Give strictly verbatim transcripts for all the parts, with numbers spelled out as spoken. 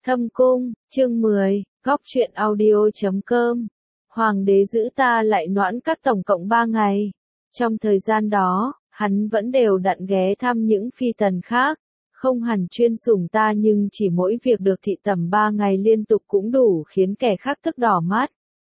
Thâm cung, chương mười, góc truyện audio chấm com. Hoàng đế giữ ta lại noãn các tổng cộng ba ngày. Trong thời gian đó, hắn vẫn đều đặn ghé thăm những phi tần khác. Không hẳn chuyên sủng ta nhưng chỉ mỗi việc được thị tẩm ba ngày liên tục cũng đủ khiến kẻ khác tức đỏ mắt.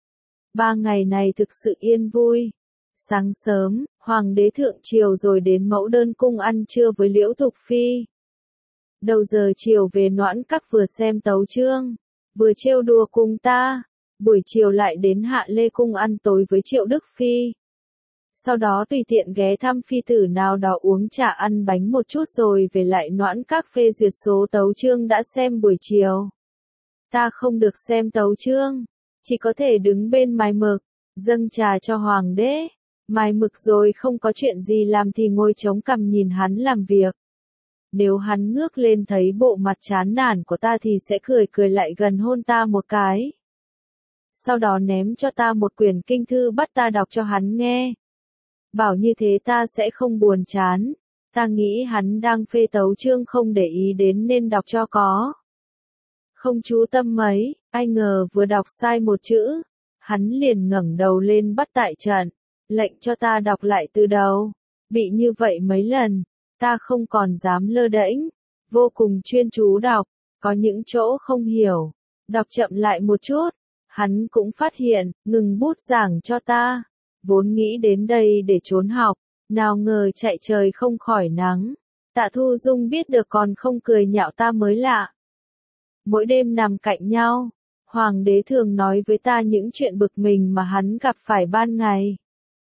Ba ngày này thực sự yên vui. Sáng sớm, hoàng đế thượng triều rồi đến mẫu đơn cung ăn trưa với Liễu Thục Phi. Đầu giờ chiều về noãn các vừa xem tấu chương, vừa trêu đùa cùng ta. Buổi chiều lại đến Hạ Lê cung ăn tối với Triệu Đức Phi. Sau đó tùy tiện ghé thăm phi tử nào đó uống trà ăn bánh một chút rồi về lại noãn các phê duyệt số tấu chương đã xem buổi chiều. Ta không được xem tấu chương, chỉ có thể đứng bên mài mực, dâng trà cho hoàng đế. Mài mực rồi không có chuyện gì làm thì ngồi chống cằm nhìn hắn làm việc. Nếu hắn ngước lên thấy bộ mặt chán nản của ta thì sẽ cười cười lại gần hôn ta một cái. Sau đó ném cho ta một quyển kinh thư bắt ta đọc cho hắn nghe. Bảo như thế ta sẽ không buồn chán. Ta nghĩ hắn đang phê tấu chương không để ý đến nên đọc cho có. Không chú tâm mấy, ai ngờ vừa đọc sai một chữ. Hắn liền ngẩng đầu lên bắt tại trận, lệnh cho ta đọc lại từ đầu. Bị như vậy mấy lần, ta không còn dám lơ đễnh, vô cùng chuyên chú đọc, có những chỗ không hiểu, đọc chậm lại một chút, hắn cũng phát hiện, ngừng bút giảng cho ta, vốn nghĩ đến đây để trốn học, nào ngờ chạy trời không khỏi nắng, Tạ Thu Dung biết được còn không cười nhạo ta mới lạ. Mỗi đêm nằm cạnh nhau, hoàng đế thường nói với ta những chuyện bực mình mà hắn gặp phải ban ngày.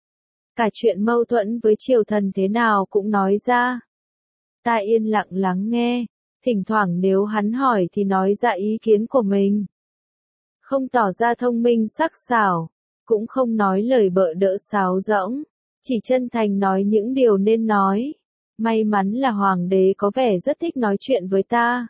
Cả chuyện mâu thuẫn với triều thần thế nào cũng nói ra. Ta yên lặng lắng nghe, thỉnh thoảng nếu hắn hỏi thì nói ra ý kiến của mình. Không tỏ ra thông minh sắc sảo, cũng không nói lời bợ đỡ sáo rỗng, chỉ chân thành nói những điều nên nói. May mắn là hoàng đế có vẻ rất thích nói chuyện với ta.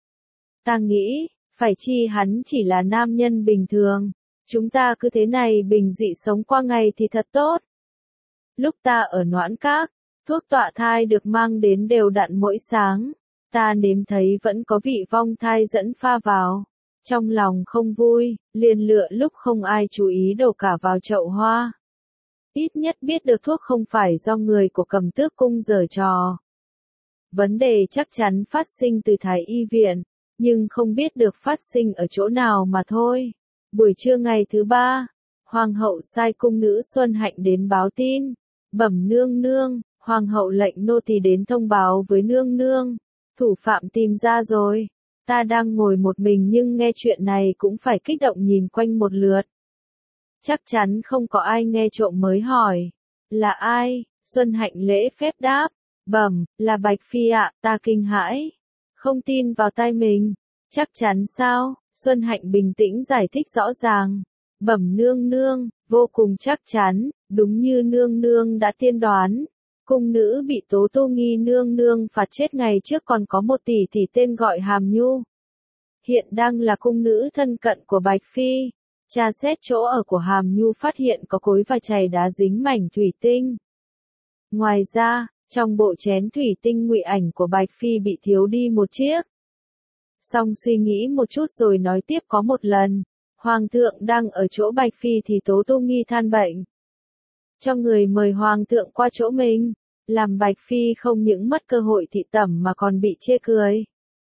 Ta nghĩ, phải chi hắn chỉ là nam nhân bình thường, chúng ta cứ thế này bình dị sống qua ngày thì thật tốt. Lúc ta ở noãn các, thuốc tọa thai được mang đến đều đặn mỗi sáng, ta nếm thấy vẫn có vị vong thai dẫn pha vào. Trong lòng không vui, liền lựa lúc không ai chú ý đổ cả vào chậu hoa. Ít nhất biết được thuốc không phải do người của Cầm Tước cung giở trò. Vấn đề chắc chắn phát sinh từ thái y viện, nhưng không biết được phát sinh ở chỗ nào mà thôi. Buổi trưa ngày thứ ba, hoàng hậu sai cung nữ Xuân Hạnh đến báo tin. Bẩm nương nương, hoàng hậu lệnh nô tỳ đến thông báo với nương nương. Thủ phạm tìm ra rồi. Ta đang ngồi một mình nhưng nghe chuyện này cũng phải kích động nhìn quanh một lượt. Chắc chắn không có ai nghe trộm mới hỏi. Là ai? Xuân Hạnh lễ phép đáp. Bẩm, là Bạch Phi ạ, ta kinh hãi. Không tin vào tai mình. Chắc chắn sao? Xuân Hạnh bình tĩnh giải thích rõ ràng. Bẩm nương nương, vô cùng chắc chắn, đúng như nương nương đã tiên đoán. Cung nữ bị Tố Tô Nghi nương nương phạt chết ngày trước còn có một tỷ tỷ tên gọi Hàm Nhu. Hiện đang là cung nữ thân cận của Bạch Phi. Tra xét chỗ ở của Hàm Nhu phát hiện có cối và chày đá dính mảnh thủy tinh. Ngoài ra, trong bộ chén thủy tinh ngụy ảnh của Bạch Phi bị thiếu đi một chiếc. Xong suy nghĩ một chút rồi nói tiếp có một lần, Hoàng thượng đang ở chỗ Bạch Phi thì Tố Tô Nghi than bệnh. Cho người mời Hoàng thượng qua chỗ mình, làm Bạch Phi không những mất cơ hội thị tẩm mà còn bị chê cười.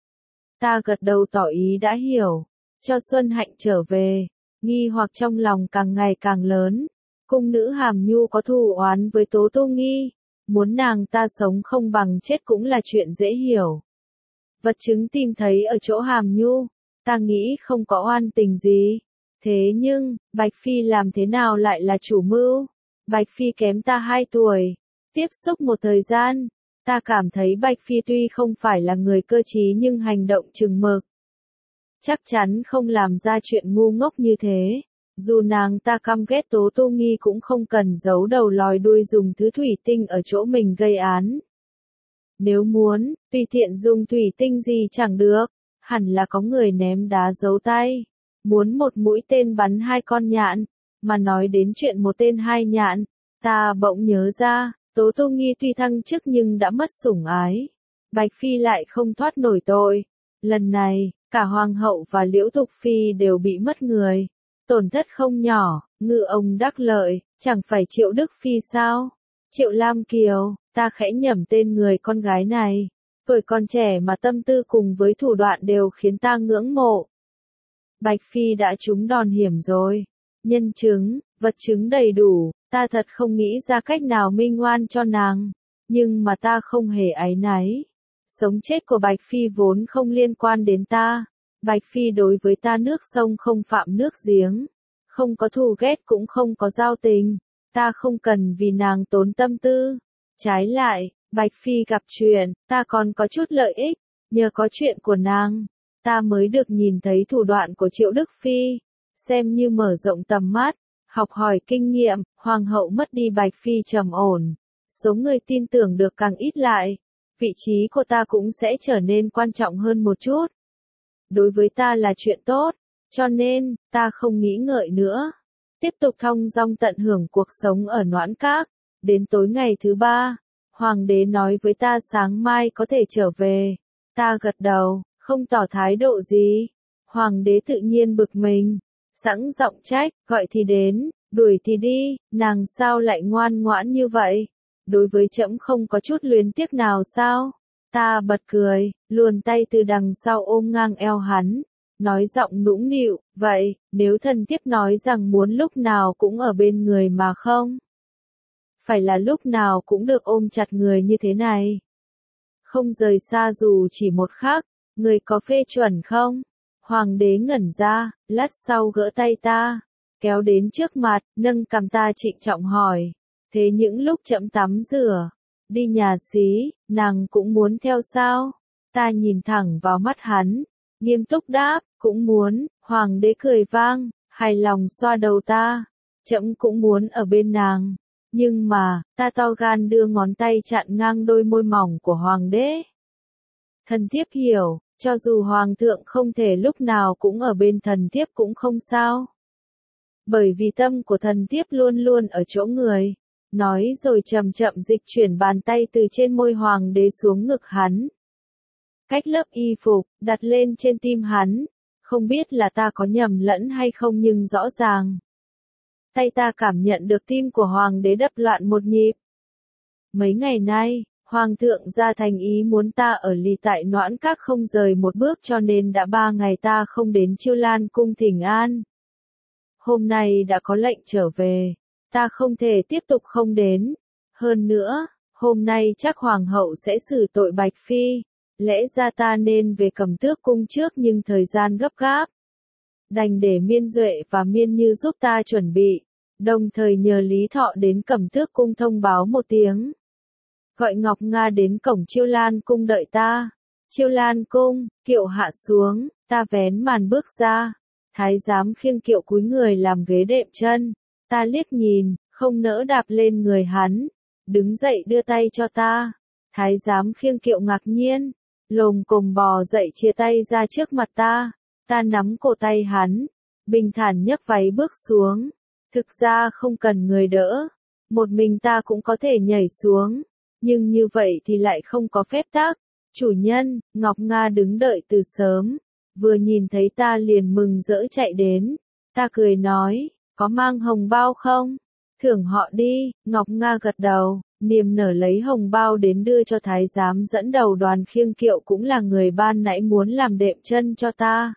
Ta gật đầu tỏ ý đã hiểu, cho Xuân Hạnh trở về, nghi hoặc trong lòng càng ngày càng lớn. Cung nữ Hàm Nhu có thù oán với Tố Tô Nghi, muốn nàng ta sống không bằng chết cũng là chuyện dễ hiểu. Vật chứng tìm thấy ở chỗ Hàm Nhu, ta nghĩ không có oan tình gì. Thế nhưng, Bạch Phi làm thế nào lại là chủ mưu? Bạch Phi kém ta hai tuổi. Tiếp xúc một thời gian, ta cảm thấy Bạch Phi tuy không phải là người cơ trí nhưng hành động chừng mực. Chắc chắn không làm ra chuyện ngu ngốc như thế. Dù nàng ta căm ghét Tố Tô Nghi cũng không cần giấu đầu lòi đuôi dùng thứ thủy tinh ở chỗ mình gây án. Nếu muốn, tùy tiện dùng thủy tinh gì chẳng được, hẳn là có người ném đá giấu tay. Muốn một mũi tên bắn hai con nhạn, mà nói đến chuyện một tên hai nhạn, ta bỗng nhớ ra, Tố Tô Nghi tuy thăng chức nhưng đã mất sủng ái. Bạch Phi lại không thoát nổi tội. Lần này, cả hoàng hậu và Liễu Thục Phi đều bị mất người. Tổn thất không nhỏ, ngư ông đắc lợi, chẳng phải Triệu Đức Phi sao? Triệu Lam Kiều, ta khẽ nhẩm tên người con gái này. Tuổi còn trẻ mà tâm tư cùng với thủ đoạn đều khiến ta ngưỡng mộ. Bạch Phi đã trúng đòn hiểm rồi. Nhân chứng, vật chứng đầy đủ, ta thật không nghĩ ra cách nào minh oan cho nàng. Nhưng mà ta không hề áy náy. Sống chết của Bạch Phi vốn không liên quan đến ta. Bạch Phi đối với ta nước sông không phạm nước giếng. Không có thù ghét cũng không có giao tình. Ta không cần vì nàng tốn tâm tư. Trái lại, Bạch Phi gặp chuyện, ta còn có chút lợi ích. Nhờ có chuyện của nàng, ta mới được nhìn thấy thủ đoạn của Triệu Đức Phi. Xem như mở rộng tầm mắt, học hỏi kinh nghiệm, hoàng hậu mất đi Bạch Phi trầm ổn. Số người tin tưởng được càng ít lại. Vị trí của ta cũng sẽ trở nên quan trọng hơn một chút. Đối với ta là chuyện tốt, cho nên, ta không nghĩ ngợi nữa. Tiếp tục thong dong tận hưởng cuộc sống ở Noãn Các. Đến tối ngày thứ ba, hoàng đế nói với ta sáng mai có thể trở về. Ta gật đầu, không tỏ thái độ gì. Hoàng đế tự nhiên bực mình, sẵn giọng trách, gọi thì đến, đuổi thì đi, nàng sao lại ngoan ngoãn như vậy? Đối với trẫm không có chút luyến tiếc nào sao? Ta bật cười, luồn tay từ đằng sau ôm ngang eo hắn, nói giọng nũng nịu, vậy, nếu thần thiếp nói rằng muốn lúc nào cũng ở bên người mà không? Phải là lúc nào cũng được ôm chặt người như thế này. Không rời xa dù chỉ một khắc, người có phê chuẩn không? Hoàng đế ngẩn ra, lát sau gỡ tay ta, kéo đến trước mặt, nâng cằm ta trịnh trọng hỏi. Thế những lúc trẫm tắm rửa, đi nhà xí, nàng cũng muốn theo sao? Ta nhìn thẳng vào mắt hắn, nghiêm túc đáp, cũng muốn. Hoàng đế cười vang, hài lòng xoa đầu ta. Trẫm cũng muốn ở bên nàng. Nhưng mà, ta to gan đưa ngón tay chặn ngang đôi môi mỏng của hoàng đế. Thần thiếp hiểu, cho dù hoàng thượng không thể lúc nào cũng ở bên thần thiếp cũng không sao. Bởi vì tâm của thần thiếp luôn luôn ở chỗ người. Nói rồi chậm chậm dịch chuyển bàn tay từ trên môi hoàng đế xuống ngực hắn. Cách lớp y phục, đặt lên trên tim hắn. Không biết là ta có nhầm lẫn hay không nhưng rõ ràng. Tay ta cảm nhận được tim của hoàng đế đập loạn một nhịp. Mấy ngày nay, hoàng thượng ra thành ý muốn ta ở lì tại Noãn Các không rời một bước cho nên đã ba ngày ta không đến Chiêu Lan cung thỉnh an. Hôm nay đã có lệnh trở về. Ta không thể tiếp tục không đến. Hơn nữa, hôm nay chắc hoàng hậu sẽ xử tội Bạch Phi. Lẽ ra ta nên về Cẩm Tước cung trước nhưng thời gian gấp gáp. Đành để Miên Duệ và Miên Như giúp ta chuẩn bị. Đồng thời nhờ Lý Thọ đến Cẩm Tước cung thông báo một tiếng. Gọi Ngọc Nga đến cổng Chiêu Lan cung đợi ta. Chiêu Lan cung, kiệu hạ xuống, ta vén màn bước ra. Thái giám khiêng kiệu cúi người làm ghế đệm chân. Ta liếc nhìn, không nỡ đạp lên người hắn. Đứng dậy đưa tay cho ta. Thái giám khiêng kiệu ngạc nhiên. Lồm cồm bò dậy chia tay ra trước mặt ta. Ta nắm cổ tay hắn. Bình thản nhấc váy bước xuống. Thực ra không cần người đỡ. Một mình ta cũng có thể nhảy xuống. Nhưng như vậy thì lại không có phép tắc. Chủ nhân, Ngọc Nga đứng đợi từ sớm. Vừa nhìn thấy ta liền mừng rỡ chạy đến. Ta cười nói. Có mang hồng bao không? Thưởng họ đi. Ngọc Nga gật đầu, niềm nở lấy hồng bao đến đưa cho thái giám dẫn đầu đoàn khiêng kiệu cũng là người ban nãy muốn làm đệm chân cho ta.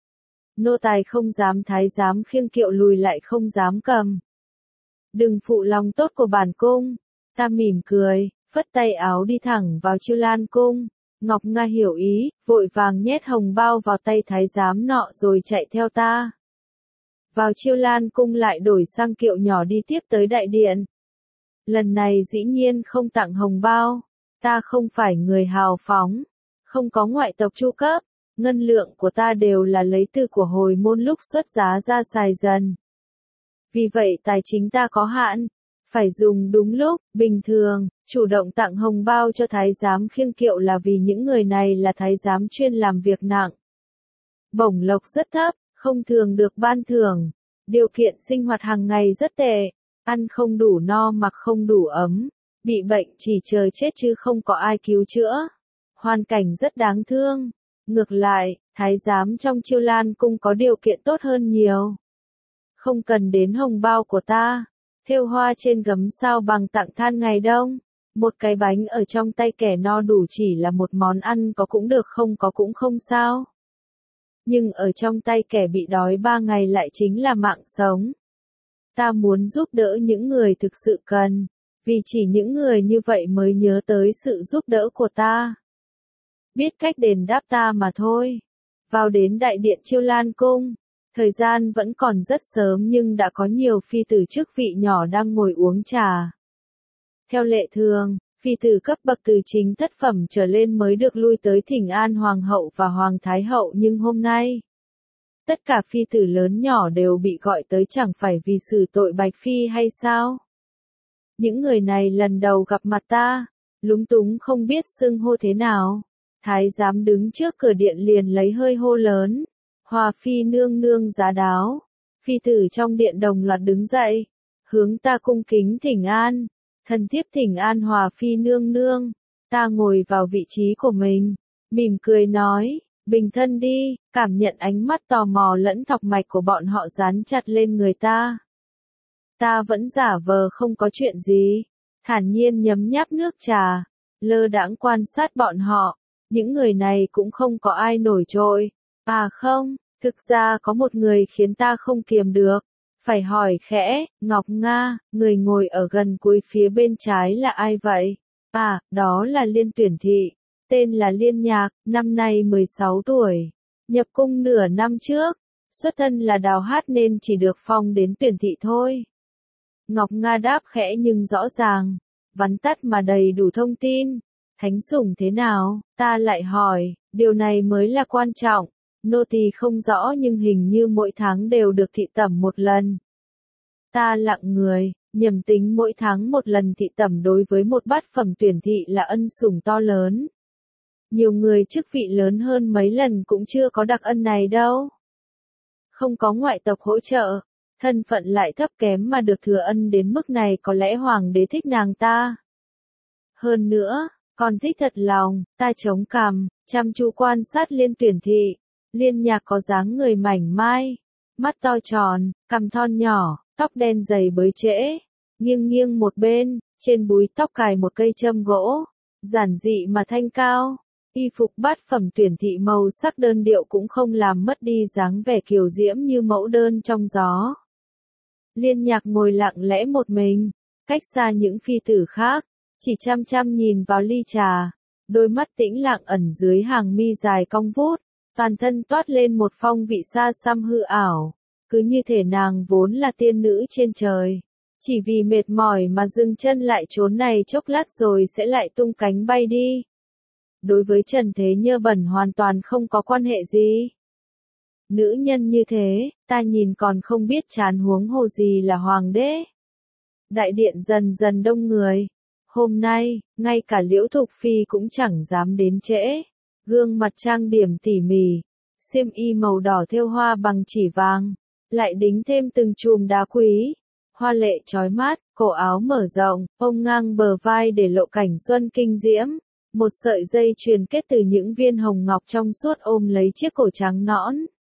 Nô tài không dám thái giám khiêng kiệu lùi lại không dám cầm. Đừng phụ lòng tốt của bản cung. Ta mỉm cười, phất tay áo đi thẳng vào Chiêu Lan cung. Ngọc Nga hiểu ý, vội vàng nhét hồng bao vào tay thái giám nọ rồi chạy theo ta. Vào Chiêu Lan cung lại đổi sang kiệu nhỏ đi tiếp tới đại điện. Lần này dĩ nhiên không tặng hồng bao. Ta không phải người hào phóng. Không có ngoại tộc chu cấp. Ngân lượng của ta đều là lấy từ của hồi môn lúc xuất giá ra xài dần. Vì vậy tài chính ta có hạn. Phải dùng đúng lúc, bình thường, chủ động tặng hồng bao cho thái giám khiêng kiệu là vì những người này là thái giám chuyên làm việc nặng. Bổng lộc rất thấp. Không thường được ban thưởng. Điều kiện sinh hoạt hàng ngày rất tệ. Ăn không đủ no mặc không đủ ấm. Bị bệnh chỉ chờ chết chứ không có ai cứu chữa. Hoàn cảnh rất đáng thương. Ngược lại, Thái giám trong Chiêu Lan cung có điều kiện tốt hơn nhiều. Không cần đến hồng bao của ta, thêu hoa trên gấm sao bằng tặng than ngày đông. Một cái bánh ở trong tay kẻ no đủ chỉ là một món ăn có cũng được không có cũng không sao. Nhưng ở trong tay kẻ bị đói ba ngày lại chính là mạng sống. Ta muốn giúp đỡ những người thực sự cần, vì chỉ những người như vậy mới nhớ tới sự giúp đỡ của ta. Biết cách đền đáp ta mà thôi. Vào đến đại điện Chiêu Lan cung, thời gian vẫn còn rất sớm nhưng đã có nhiều phi tử chức vị nhỏ đang ngồi uống trà. Theo lệ thường, phi tử cấp bậc từ chính thất phẩm trở lên mới được lui tới thỉnh an hoàng hậu và hoàng thái hậu, nhưng hôm nay, tất cả phi tử lớn nhỏ đều bị gọi tới, chẳng phải vì xử tội Bạch Phi hay sao? Những người này lần đầu gặp mặt ta, lúng túng không biết xưng hô thế nào. Thái giám đứng trước cửa điện liền lấy hơi hô lớn, Hòa phi nương nương giá đáo. Phi tử trong điện đồng loạt đứng dậy, hướng ta cung kính thỉnh an. Thần thiếp thỉnh an Hòa phi nương nương. Ta ngồi vào vị trí của mình, mỉm cười nói, bình thân đi, cảm nhận ánh mắt tò mò lẫn thọc mạch của bọn họ dán chặt lên người ta. Ta vẫn giả vờ không có chuyện gì, thản nhiên nhấm nháp nước trà, lơ đãng quan sát bọn họ. Những người này cũng không có ai nổi trội. À không, thực ra có một người khiến ta không kiềm được. Phải hỏi khẽ, Ngọc Nga, người ngồi ở gần cuối phía bên trái là ai vậy? À, đó là Liên Tuyển Thị, tên là Liên Nhạc, năm nay mười sáu tuổi. Nhập cung nửa năm trước, xuất thân là đào hát nên chỉ được phong đến Tuyển Thị thôi. Ngọc Nga đáp khẽ nhưng rõ ràng, vắn tắt mà đầy đủ thông tin. Thánh sủng thế nào? Ta lại hỏi, điều này mới là quan trọng. Nô tỳ không rõ nhưng hình như mỗi tháng đều được thị tẩm một lần. Ta lặng người, nhầm tính mỗi tháng một lần thị tẩm đối với một bát phẩm tuyển thị là ân sủng to lớn. Nhiều người chức vị lớn hơn mấy lần cũng chưa có đặc ân này đâu. Không có ngoại tộc hỗ trợ, thân phận lại thấp kém mà được thừa ân đến mức này, có lẽ hoàng đế thích nàng ta. Hơn nữa, còn thích thật lòng. Ta chống cằm, chăm chú quan sát Liên Tuyển Thị. Liên Nhạc có dáng người mảnh mai, mắt to tròn, cằm thon nhỏ, tóc đen dày bới trễ, nghiêng nghiêng một bên, trên búi tóc cài một cây châm gỗ, giản dị mà thanh cao. Y phục bát phẩm tuyển thị màu sắc đơn điệu cũng không làm mất đi dáng vẻ kiều diễm như mẫu đơn trong gió. Liên Nhạc ngồi lặng lẽ một mình, cách xa những phi tử khác, chỉ chăm chăm nhìn vào ly trà, đôi mắt tĩnh lặng ẩn dưới hàng mi dài cong vút, toàn thân toát lên một phong vị xa xăm hư ảo, cứ như thể nàng vốn là tiên nữ trên trời, chỉ vì mệt mỏi mà dừng chân lại chốn này chốc lát rồi sẽ lại tung cánh bay đi. Đối với Trần Thế Nhơ Bẩn hoàn toàn không có quan hệ gì. Nữ nhân như thế, ta nhìn còn không biết chán, huống hồ gì là hoàng đế. Đại điện dần dần đông người. Hôm nay, ngay cả Liễu Thục Phi cũng chẳng dám đến trễ. Gương mặt trang điểm tỉ mỉ, xiêm y màu đỏ thêu hoa bằng chỉ vàng, lại đính thêm từng chùm đá quý, hoa lệ chói mắt, cổ áo mở rộng, ôm ngang bờ vai để lộ cảnh xuân kinh diễm. Một sợi dây chuyền kết từ những viên hồng ngọc trong suốt ôm lấy chiếc cổ trắng nõn,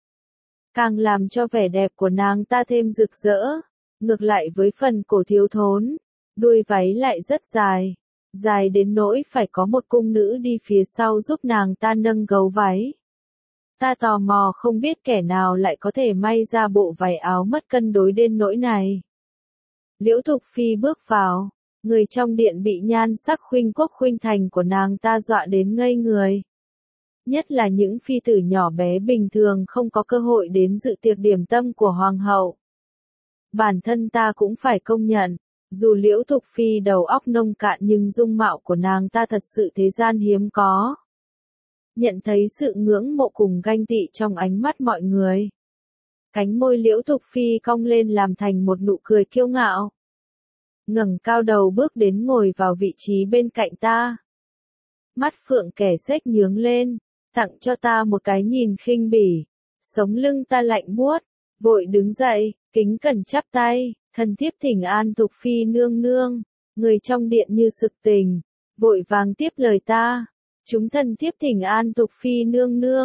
càng làm cho vẻ đẹp của nàng ta thêm rực rỡ. Ngược lại với phần cổ thiếu thốn, đuôi váy lại rất dài, dài đến nỗi phải có một cung nữ đi phía sau giúp nàng ta nâng gấu váy. Ta tò mò không biết kẻ nào lại có thể may ra bộ váy áo mất cân đối đến nỗi này. Liễu Thục Phi bước vào, người trong điện bị nhan sắc khuynh quốc khuynh thành của nàng ta dọa đến ngây người. Nhất là những phi tử nhỏ bé bình thường không có cơ hội đến dự tiệc điểm tâm của hoàng hậu. Bản thân ta cũng phải công nhận, dù Liễu Thục Phi đầu óc nông cạn nhưng dung mạo của nàng ta thật sự thế gian hiếm có. Nhận thấy sự ngưỡng mộ cùng ganh tị trong ánh mắt mọi người. Cánh môi Liễu Thục Phi cong lên làm thành một nụ cười kiêu ngạo. Ngẩng cao đầu bước đến ngồi vào vị trí bên cạnh ta. Mắt phượng kẻ xếch nhướng lên, tặng cho ta một cái nhìn khinh bỉ. Sống lưng ta lạnh buốt, vội đứng dậy, kính cẩn chắp tay, thần thiếp thỉnh an Thục Phi nương nương. Người trong điện như sực tình, vội vàng tiếp lời ta. Chúng thần thiếp thỉnh an Thục Phi nương nương.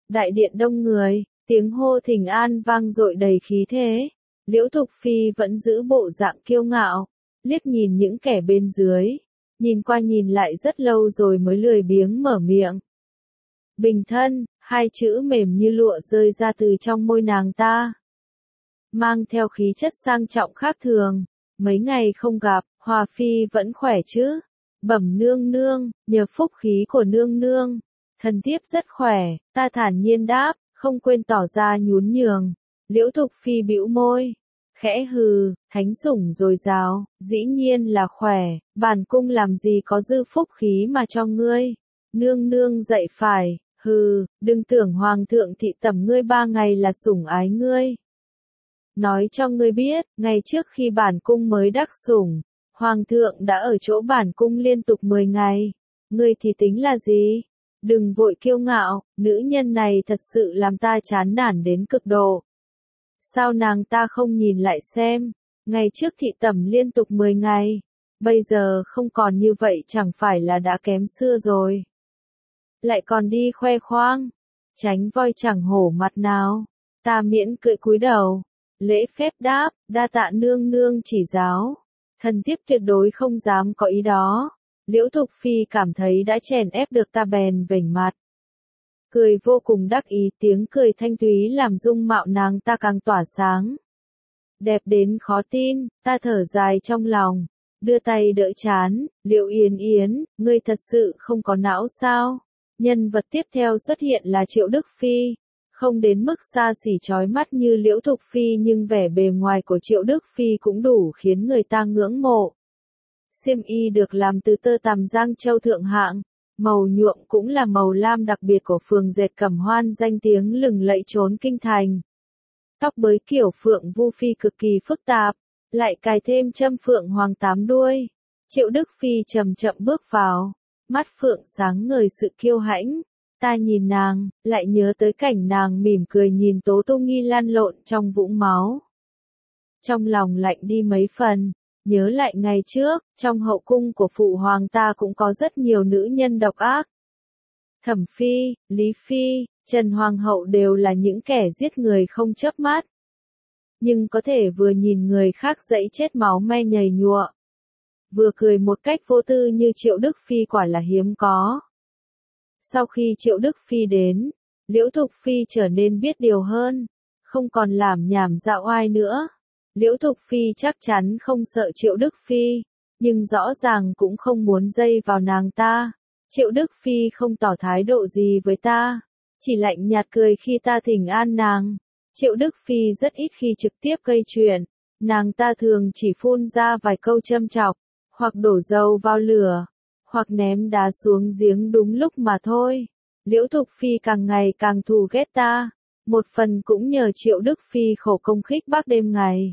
Đại điện đông người, tiếng hô thỉnh an vang dội đầy khí thế. Liễu Thục Phi vẫn giữ bộ dạng kiêu ngạo, liếc nhìn những kẻ bên dưới, nhìn qua nhìn lại rất lâu rồi mới lười biếng mở miệng. Bình thân, hai chữ mềm như lụa rơi ra từ trong môi nàng ta, mang theo khí chất sang trọng khác thường. Mấy ngày không gặp, Hòa Phi vẫn khỏe chứ? Bẩm nương nương, nhờ phúc khí của nương nương, thần thiếp rất khỏe, ta thản nhiên đáp, không quên tỏ ra nhún nhường. Liễu Thục Phi bĩu môi, khẽ hừ, thánh sủng dồi dào, dĩ nhiên là khỏe, bản cung làm gì có dư phúc khí mà cho ngươi. Nương nương dạy phải, hừ, đừng tưởng hoàng thượng thị tẩm ngươi ba ngày là sủng ái ngươi. Nói cho ngươi biết, ngày trước khi bản cung mới đắc sủng, hoàng thượng đã ở chỗ bản cung liên tục mười ngày. Ngươi thì tính là gì? Đừng vội kiêu ngạo, nữ nhân này thật sự làm ta chán nản đến cực độ. Sao nàng ta không nhìn lại xem, ngày trước thị tẩm liên tục mười ngày, bây giờ không còn như vậy chẳng phải là đã kém xưa rồi. Lại còn đi khoe khoang, tránh voi chẳng hổ mặt nào. Ta miễn cưỡng cúi đầu, lễ phép đáp, đa tạ nương nương chỉ giáo, thần thiếp tuyệt đối không dám có ý đó. Liễu Thục Phi cảm thấy đã chèn ép được ta bèn vểnh mặt, cười vô cùng đắc ý, tiếng cười thanh thúy làm dung mạo nàng ta càng tỏa sáng. Đẹp đến khó tin, ta thở dài trong lòng, đưa tay đỡ chán. Liễu Yến Yến, ngươi thật sự không có não sao? Nhân vật tiếp theo xuất hiện là Triệu Đức Phi. Không đến mức xa xỉ chói mắt như Liễu Thục Phi nhưng vẻ bề ngoài của Triệu Đức Phi cũng đủ khiến người ta ngưỡng mộ. Xiêm y được làm từ tơ tằm Giang Châu thượng hạng, màu nhuộm cũng là màu lam đặc biệt của phường dệt Cẩm Hoan danh tiếng lừng lẫy trốn kinh thành. Tóc bới kiểu phượng vu phi cực kỳ phức tạp, lại cài thêm châm phượng hoàng tám đuôi. Triệu Đức Phi chậm chậm bước vào, mắt phượng sáng ngời sự kiêu hãnh. Ta nhìn nàng, lại nhớ tới cảnh nàng mỉm cười nhìn Tố Tô Nghi lăn lộn trong vũng máu. Trong lòng lạnh đi mấy phần, nhớ lại ngày trước, trong hậu cung của phụ hoàng ta cũng có rất nhiều nữ nhân độc ác. Thẩm Phi, Lý Phi, Trần Hoàng hậu đều là những kẻ giết người không chớp mắt. Nhưng có thể vừa nhìn người khác dẫy chết máu me nhầy nhụa, vừa cười một cách vô tư như Triệu Đức Phi quả là hiếm có. Sau khi Triệu Đức Phi đến, Liễu Thục Phi trở nên biết điều hơn, không còn làm nhảm dạo oai nữa. Liễu Thục Phi chắc chắn không sợ Triệu Đức Phi, nhưng rõ ràng cũng không muốn dây vào nàng ta. Triệu Đức Phi không tỏ thái độ gì với ta, chỉ lạnh nhạt cười khi ta thỉnh an nàng. Triệu Đức Phi rất ít khi trực tiếp gây chuyện, nàng ta thường chỉ phun ra vài câu châm chọc, hoặc đổ dầu vào lửa, hoặc ném đá xuống giếng đúng lúc mà thôi. Liễu Thục Phi càng ngày càng thù ghét ta, một phần cũng nhờ Triệu Đức Phi khổ công khích bác đêm ngày.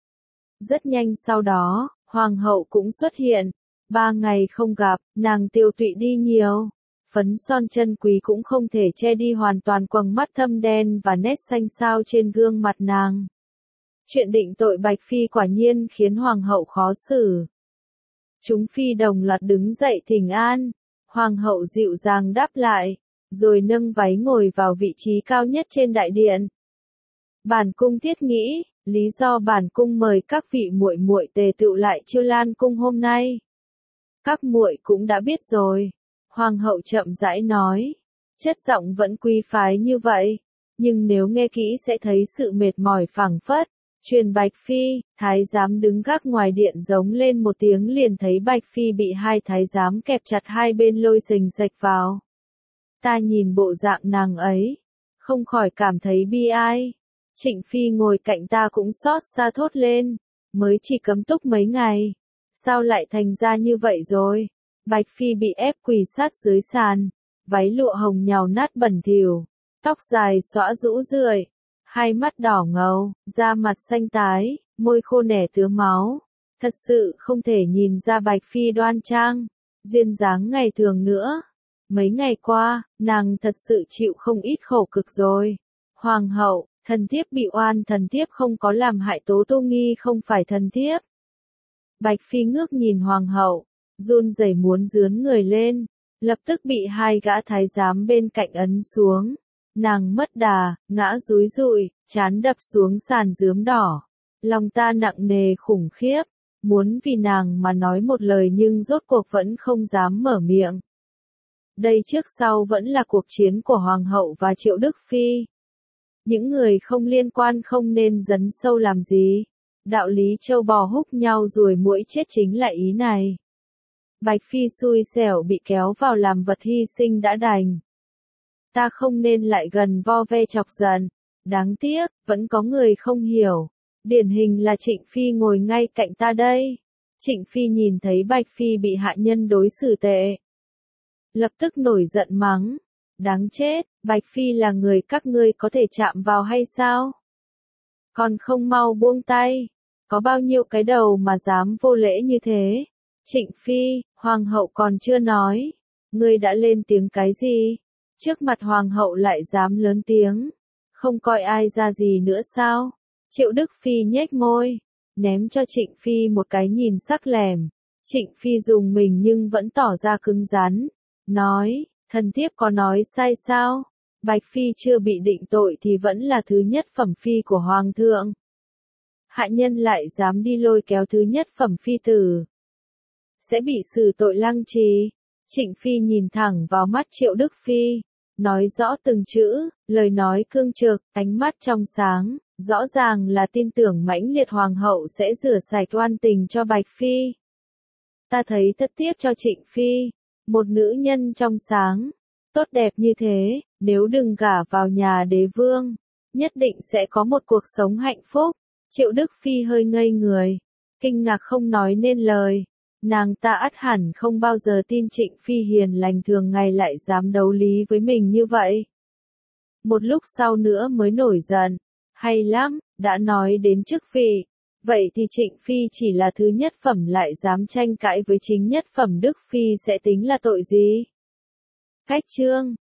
Rất nhanh sau đó, Hoàng hậu cũng xuất hiện, ba ngày không gặp, nàng tiêu tụy đi nhiều. Phấn son chân quý cũng không thể che đi hoàn toàn quầng mắt thâm đen và nét xanh xao trên gương mặt nàng. Chuyện định tội Bạch Phi quả nhiên khiến Hoàng hậu khó xử. Chúng phi đồng loạt đứng dậy thỉnh an, Hoàng hậu dịu dàng đáp lại, rồi nâng váy ngồi vào vị trí cao nhất trên đại điện. Bản cung thiết nghĩ, lý do bản cung mời các vị muội muội tề tựu lại Chiêu Lan cung hôm nay, các muội cũng đã biết rồi. Hoàng hậu chậm rãi nói, chất giọng vẫn quý phái như vậy, nhưng nếu nghe kỹ sẽ thấy sự mệt mỏi phảng phất. Truyền Bạch Phi, thái giám đứng gác ngoài điện giống lên một tiếng liền thấy Bạch Phi bị hai thái giám kẹp chặt hai bên lôi sình sạch vào. Ta nhìn bộ dạng nàng ấy, không khỏi cảm thấy bi ai. Trịnh Phi ngồi cạnh ta cũng xót xa thốt lên, mới chỉ cấm túc mấy ngày, sao lại thành ra như vậy rồi? Bạch Phi bị ép quỳ sát dưới sàn, váy lụa hồng nhào nát bẩn thỉu, tóc dài xõa rũ rượi, hai mắt đỏ ngầu, da mặt xanh tái, môi khô nẻ tứa máu. Thật sự không thể nhìn ra Bạch Phi đoan trang, duyên dáng ngày thường nữa. Mấy ngày qua, nàng thật sự chịu không ít khổ cực rồi. Hoàng hậu, thần thiếp bị oan, thần thiếp không có làm hại Tố Tô Nghi, không phải thần thiếp. Bạch Phi ngước nhìn Hoàng hậu, run rẩy muốn rướn người lên, lập tức bị hai gã thái giám bên cạnh ấn xuống. Nàng mất đà, ngã dúi dụi, trán đập xuống sàn rướm đỏ. Lòng ta nặng nề khủng khiếp, muốn vì nàng mà nói một lời nhưng rốt cuộc vẫn không dám mở miệng. Đây trước sau vẫn là cuộc chiến của Hoàng hậu và Triệu Đức Phi. Những người không liên quan không nên dấn sâu làm gì. Đạo lý châu bò húc nhau ruồi muỗi chết chính là ý này. Bạch Phi xui xẻo bị kéo vào làm vật hy sinh đã đành. Ta không nên lại gần vo ve chọc giận. Đáng tiếc, vẫn có người không hiểu. Điển hình là Trịnh Phi ngồi ngay cạnh ta đây. Trịnh Phi nhìn thấy Bạch Phi bị hạ nhân đối xử tệ. Lập tức nổi giận mắng. Đáng chết, Bạch Phi là người các ngươi có thể chạm vào hay sao? Còn không mau buông tay. Có bao nhiêu cái đầu mà dám vô lễ như thế? Trịnh Phi, Hoàng hậu còn chưa nói. Ngươi đã lên tiếng cái gì? Trước mặt Hoàng hậu lại dám lớn tiếng. Không coi ai ra gì nữa sao? Triệu Đức Phi nhếch môi. Ném cho Trịnh Phi một cái nhìn sắc lẻm. Trịnh Phi dùng mình nhưng vẫn tỏ ra cứng rắn. Nói, thần thiếp có nói sai sao? Bạch Phi chưa bị định tội thì vẫn là thứ nhất phẩm phi của Hoàng thượng. Hạ nhân lại dám đi lôi kéo thứ nhất phẩm phi tử. Sẽ bị xử tội lăng trì. Trịnh Phi nhìn thẳng vào mắt Triệu Đức Phi. Nói rõ từng chữ, lời nói cương trực, ánh mắt trong sáng. Rõ ràng là tin tưởng mãnh liệt Hoàng hậu sẽ rửa sạch oan tình cho Bạch Phi. Ta thấy thất tiếc cho Trịnh Phi. Một nữ nhân trong sáng, tốt đẹp như thế, nếu đừng gả vào nhà đế vương, nhất định sẽ có một cuộc sống hạnh phúc. Triệu Đức Phi hơi ngây người, kinh ngạc không nói nên lời. Nàng ta ắt hẳn không bao giờ tin Trịnh Phi hiền lành thường ngày lại dám đấu lý với mình như vậy. Một lúc sau nữa mới nổi giận. Hay lắm, đã nói đến chức vị. Vậy thì Trịnh Phi chỉ là thứ nhất phẩm lại dám tranh cãi với chính nhất phẩm Đức Phi sẽ tính là tội gì? Cách chương